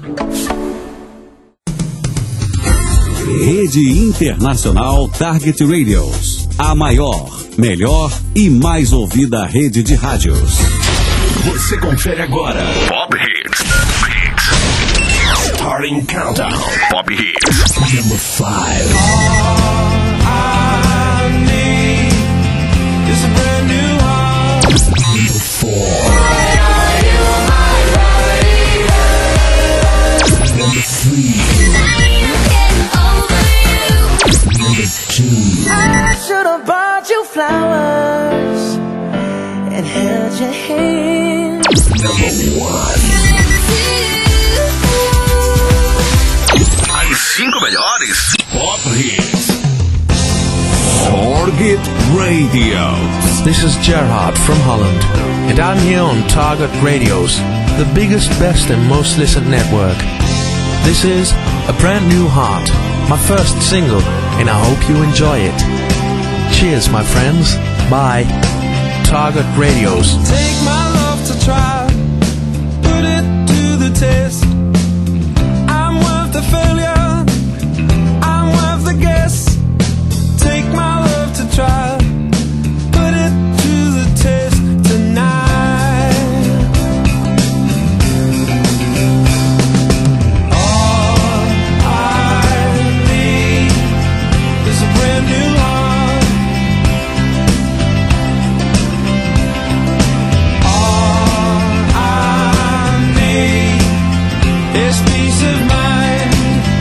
Rede Internacional Target Radios. A maior, melhor e mais ouvida rede de rádios. Você confere agora. Pop Hits. Starting Countdown. Pop Hits. Number 5. I need is a brand new heart. Number 4. Number 3. Number 2. I should have bought you flowers and held your hand. Number 1. As 5 melhores Pop Hits. Target Radio. This is Gerhard from Holland, and I'm here on Target Radios, the biggest, best and most listened network. This is A Brand New Heart, my first single, and I hope you enjoy it. Cheers, my friends. Bye. Target Radios. Take my love to try, put it to the test. I'm worth the failure, I'm worth the guess. Take my love to try, put it to the test tonight. All I need is a brand new heart. All I need is peace of mind.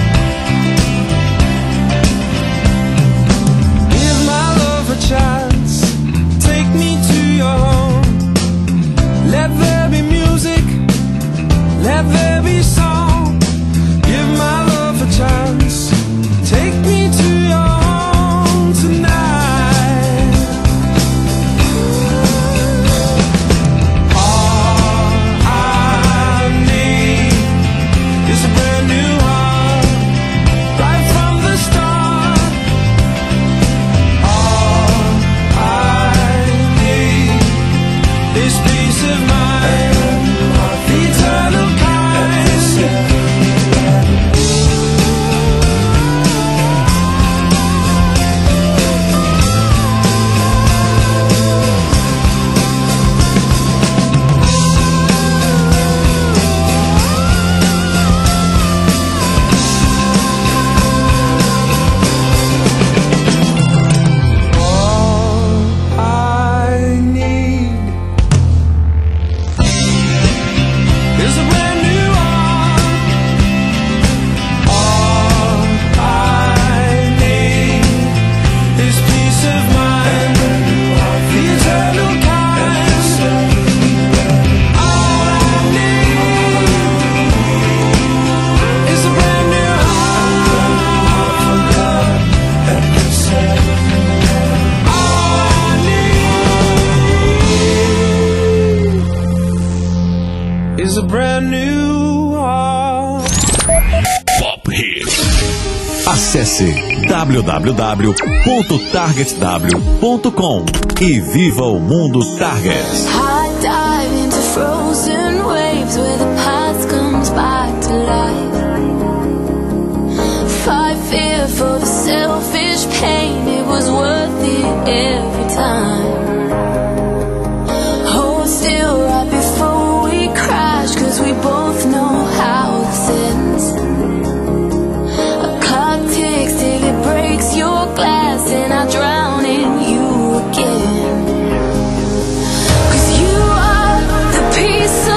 Give my love a chance, take me to your home. Let there be music, let there be song. Give my love a chance, take me to your home tonight. All I need is a brand new heart, right from the start. All I need is peace of mind, the eternal kind. All I need is a brand new heart. All I need is peace of mind, the eternal kind. All I need is a brand new heart. All I need is a brand new heart. Pop Hits. Acesse www.targetw.com e viva o mundo Target. I dive into frozen waves where the past comes back to life. Fight fear for the selfish pain, it was worth it every time. Hold still right before we crash, 'cause we both know how this ends. A clock ticks till it breaks your glass, and I drown in you again. 'Cause you are the peace of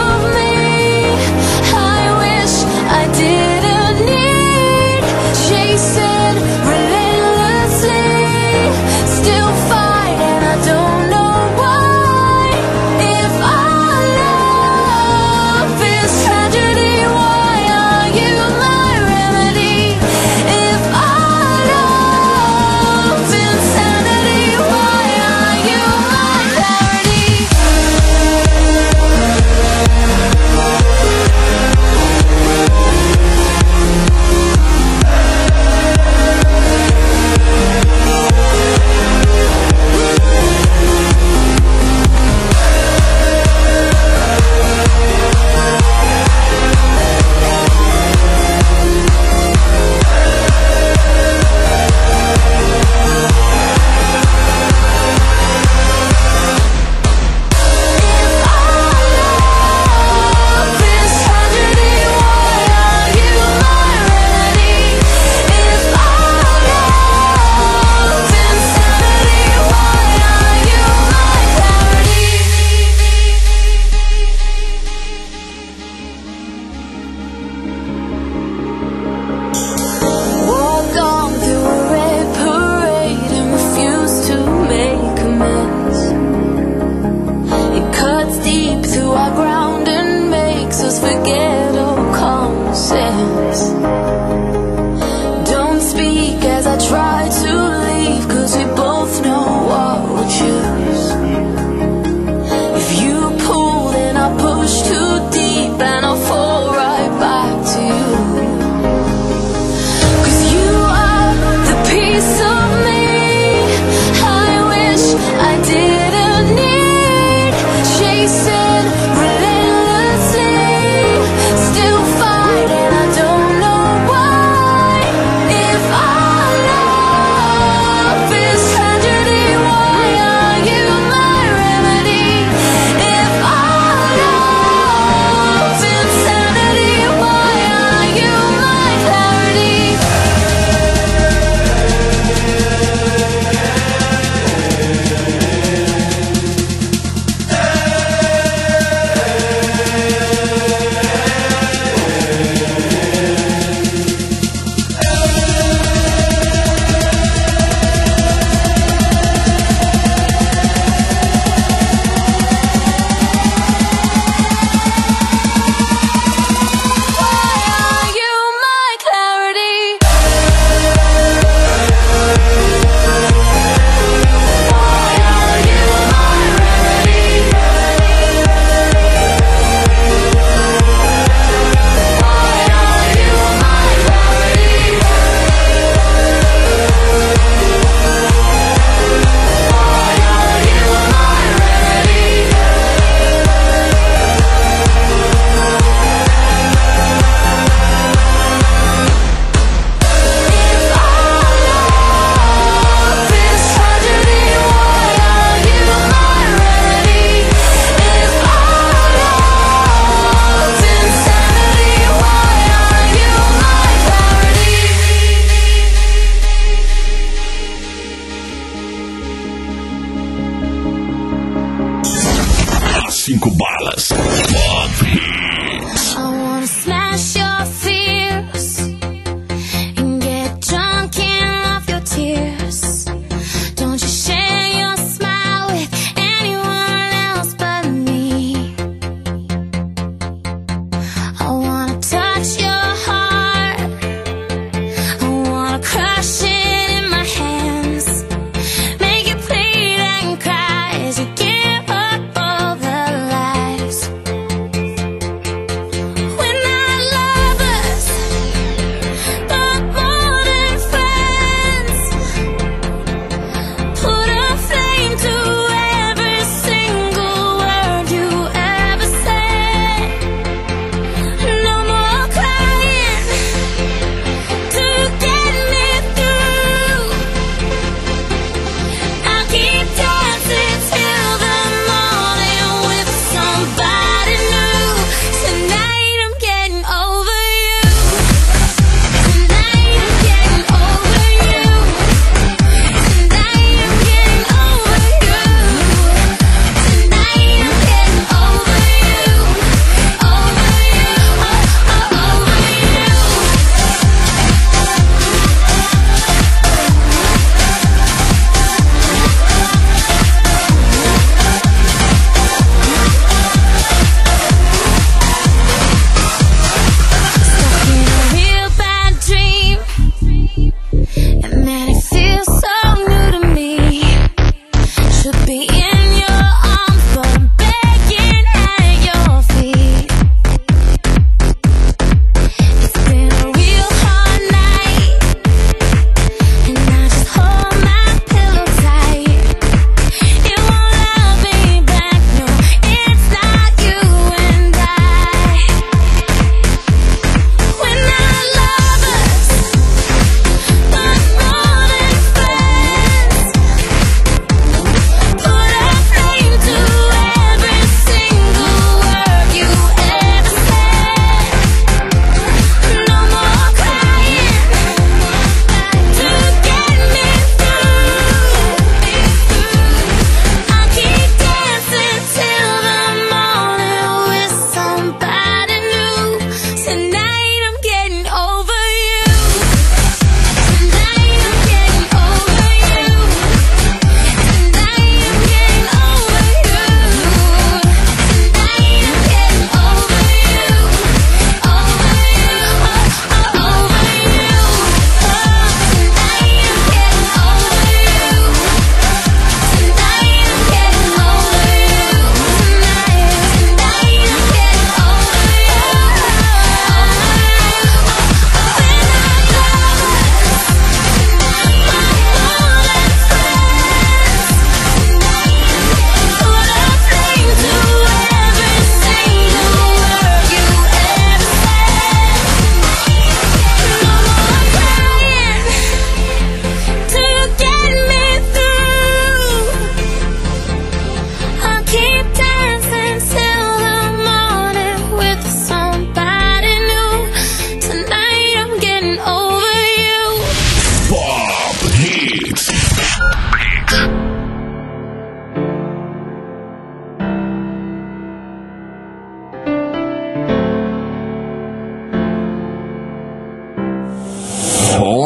little common sense. Don't speak as I try to leave, 'cause we both know what we'll choose. If you pull, then I push too deep, and I'll fall right back to you. 'Cause you are the piece of me I wish I didn't need. Chasing relentlessly,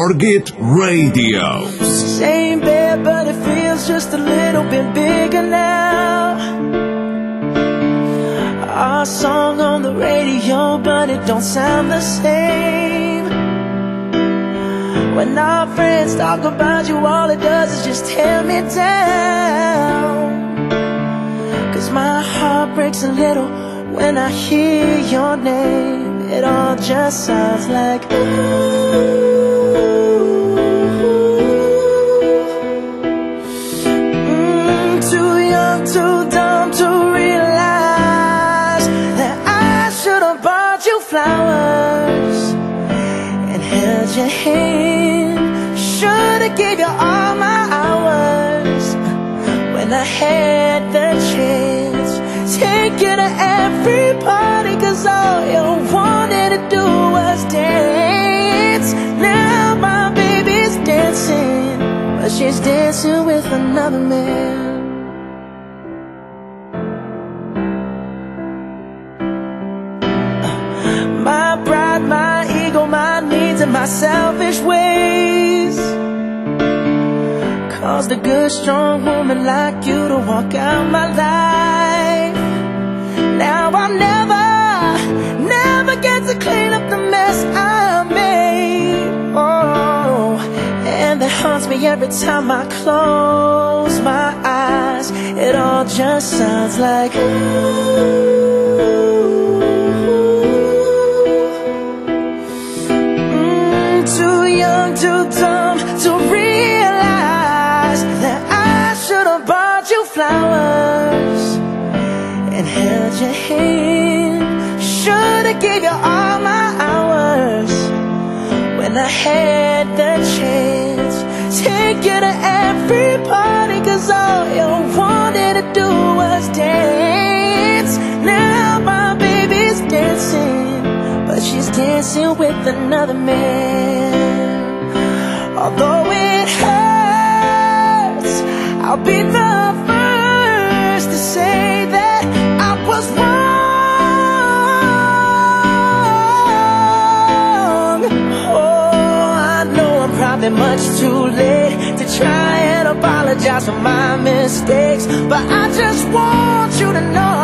Forget Radio. Same bed, but it feels just a little bit bigger now. Our song on the radio, but it don't sound the same. When our friends talk about you, all it does is just tear me down. 'Cause my heart breaks a little when I hear your name. It all just sounds like ooh. Too young, too dumb to realize that I should have bought you flowers and held your hand. Should have gave you all my hours when I had the chance. Take you to every party, 'cause all you wanted to do was dance. Now my baby's dancing, but she's dancing with another man. My pride, my ego, my needs, and my selfish ways caused a good, strong woman like you to walk out my life. Now I'll never get to clean up the mess I made. Oh, and that haunts me every time I close my eyes. It all just sounds like ooh. Too young, too dumb to realize that I should have bought you flowers and held your hand. Should have gave you all my hours when I had the chance. Take you to every party, 'cause all you wanted to do was dance. Now my baby's dancing, but she's dancing with another man. Although it hurts, I'll be the first to say that I was wrong. Oh, I know I'm probably much too late to try and apologize for my mistakes, but I just want you to know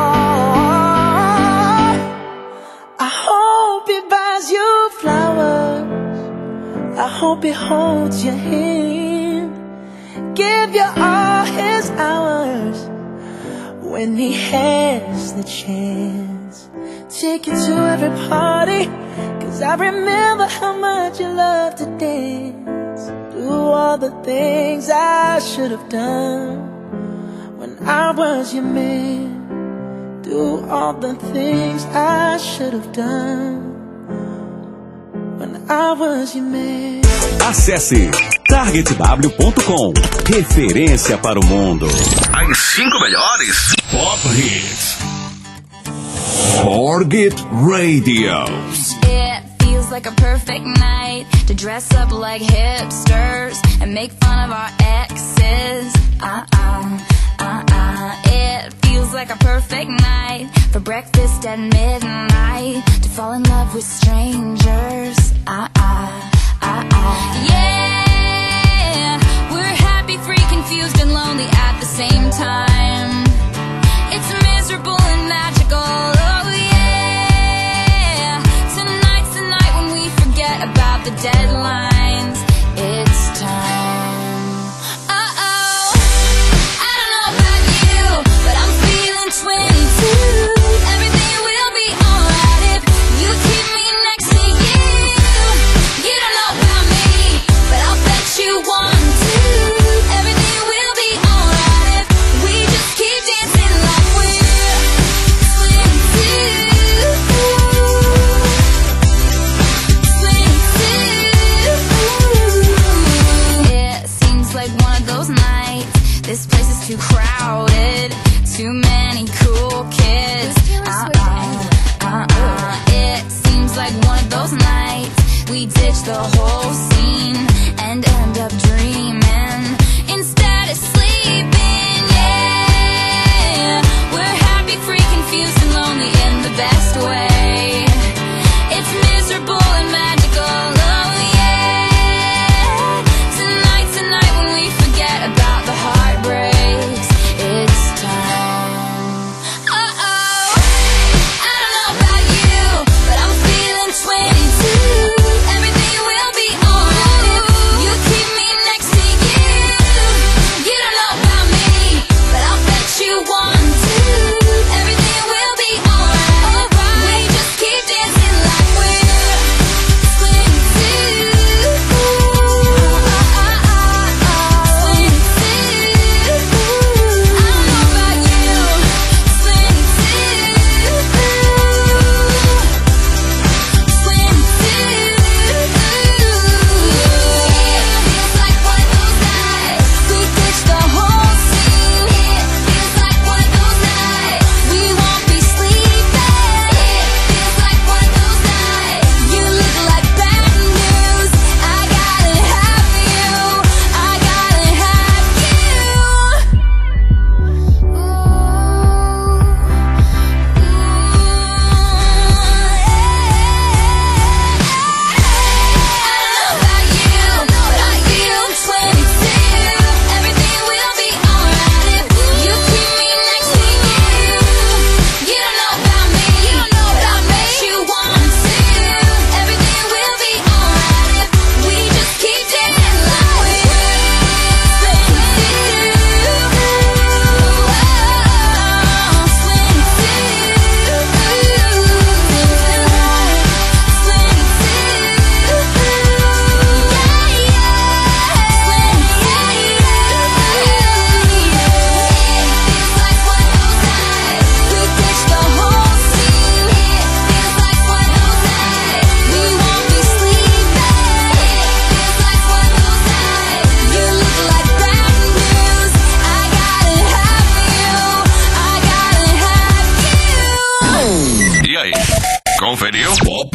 I hope he buys you flowers. I hope he holds your hand, give you all his hours when he has the chance. Take you to every party, 'cause I remember how much you loved to dance. Do all the things I should have done when I was your man. Do all the things I should have done when I was your man. Acesse targetw.com. Referência para o mundo. As 5 melhores Pop Hits. Forget Radio. It feels like a perfect night to dress up like hipsters and make fun of our exes. It feels like a perfect night for breakfast at midnight, to fall in love with strangers. Yeah, we're happy, free, confused, and lonely at the same time. It's miserable and magical. Oh yeah, tonight's the night when we forget about the deadlines. It's time. I don't know about you, but I'm feeling 22. Everything will be alright if you keep me next to you. You don't know about me, but I'll bet you want to. Everything will be alright if we just keep dancing like we're 22. It seems like one of those nights. This place is too crowded, too many cool kids. It seems like one of those nights we ditch the whole scene and end up dreaming instead of sleeping. Yeah, we're happy, free, confused, and lonely in the best way. It's miserable and magical. Oh yeah.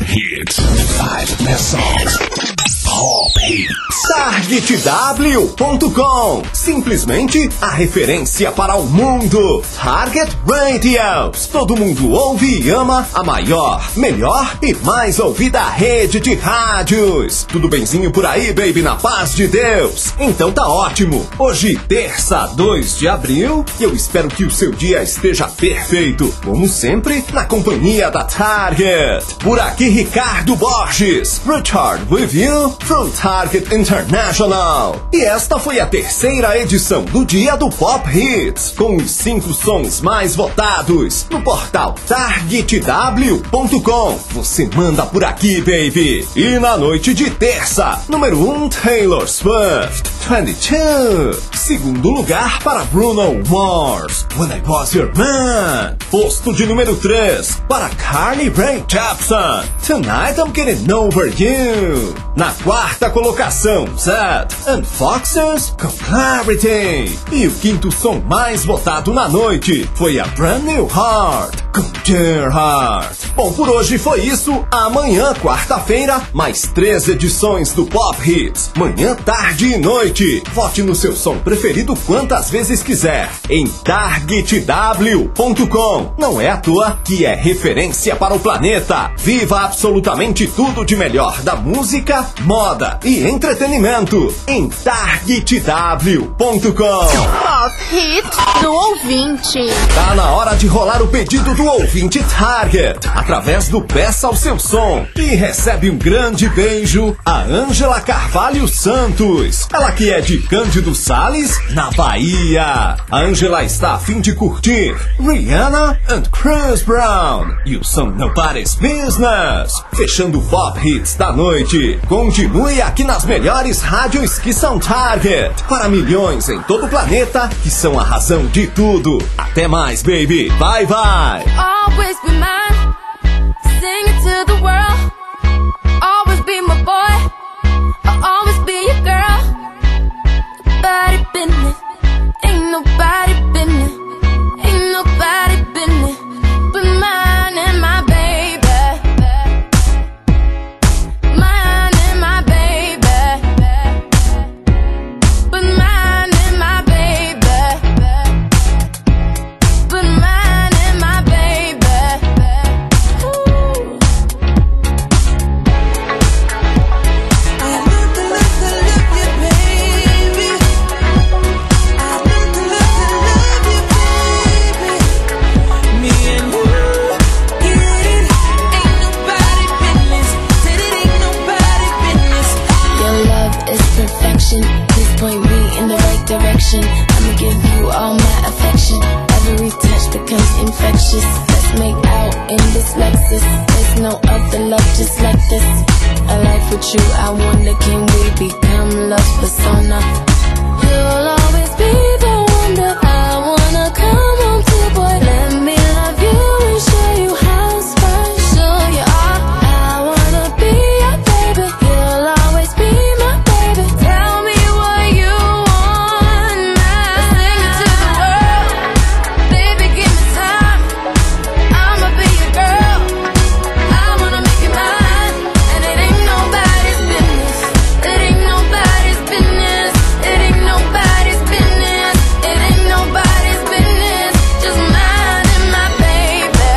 Hits. 5 best songs. Pop Hits. TargetW.com. Simplesmente a referência para o mundo. Target Radios. Todo mundo ouve e ama a maior, melhor e mais ouvida rede de rádios. Tudo benzinho por aí, baby, na paz de Deus? Então tá ótimo. Hoje, terça, 2 de abril, e eu espero que o seu dia esteja perfeito. Como sempre, na companhia da Target. Por aqui, Ricardo Borges. Richard with you from Target International. E esta foi a terceira edição do Dia do Pop Hits, com os 5 sons mais votados no portal TargetW.com. Você manda por aqui, baby. E na noite de terça, número 1, Taylor Swift, 22. Segundo lugar para Bruno Mars, When I Was Your Man. Posto de número 3 para Carly Rae Jepsen, Tonight I'm Getting Over You. Na quarta colocação, Zedd and Foxes com Clarity. E o quinto som mais votado na noite foi a Brand New Heart com Gerhard. Bom, por hoje foi isso. Amanhã, quarta-feira, mais 3 edições do Pop Hits. Manhã, tarde e noite. Vote no seu som preferido quantas vezes quiser em TargetW.com. Não é à toa que é referência para o planeta. Viva absolutamente tudo de melhor da música, moda e entretenimento em TargetW.com. Pop Hits do ouvinte. Tá na hora de rolar o pedido do ouvinte Target através do Peça ao Seu Som. E recebe um grande beijo a Ângela Carvalho Santos. Ela que é de Cândido Sales, na Bahia. A Ângela está a fim de curtir Rihanna and Chris Brown e o som Nobody's Business. Fechando o Pop Hits da noite. Continue aqui nas melhores rádios que são Target, para milhões em todo o planeta que são a razão de tudo. Até mais, baby. Bye, bye. Always be mine, sing it to the world. Always be my boy, I'll always be your girl. Nobody business, ain't nobody business, ain't nobody business but mine and my baby, mine and my baby, but mine and my baby, but mine and my baby. Ooh. I love you, baby. I love you, baby. Me and you, get it. Ain't nobody business. Said it ain't nobody business. Your love is perfection. Please point me in the right direction. I'ma give you all my affection. Every touch becomes infectious. Let's make out in this Lexus. There's no other love just like this. A life with you, I wonder, can we become love's persona? You'll always be the one that I wanna come home to, boy. Let me love you and show you how special you are. I wanna be your baby. You'll always be my baby. Tell me what you want now. Sing it to the world. Baby, give me time. I'ma be your girl. I wanna make you mine. And it ain't nobody's business. It ain't nobody's business. It ain't nobody's business. It ain't nobody's business. Just mine and my baby.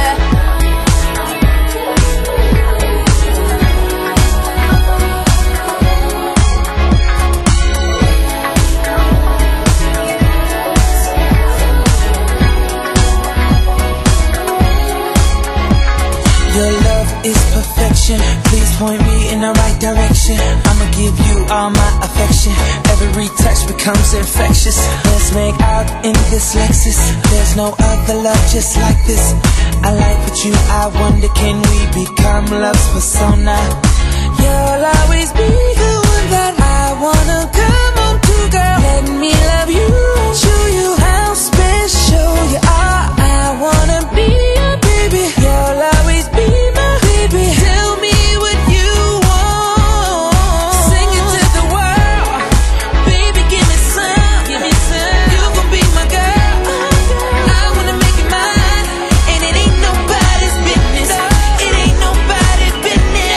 Your love is perfection. Please point me in the right direction. I'ma give you all my affection. Every touch becomes infectious. Let's make out in this Lexus. There's no other love just like this. I like what you, I wonder, can we become love's persona? You'll always be the one that I wanna come home to, girl. Let me love you and show you how special you are. I wanna be your baby. You'll always be my baby. Tell me what you want. Sing it to the world. Baby, give me some. Give me some. You gon' be my girl. I wanna make it mine. And it ain't nobody's business. It ain't nobody's business.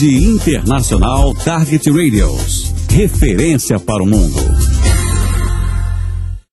Rede Internacional Target Radios. Referência para o mundo.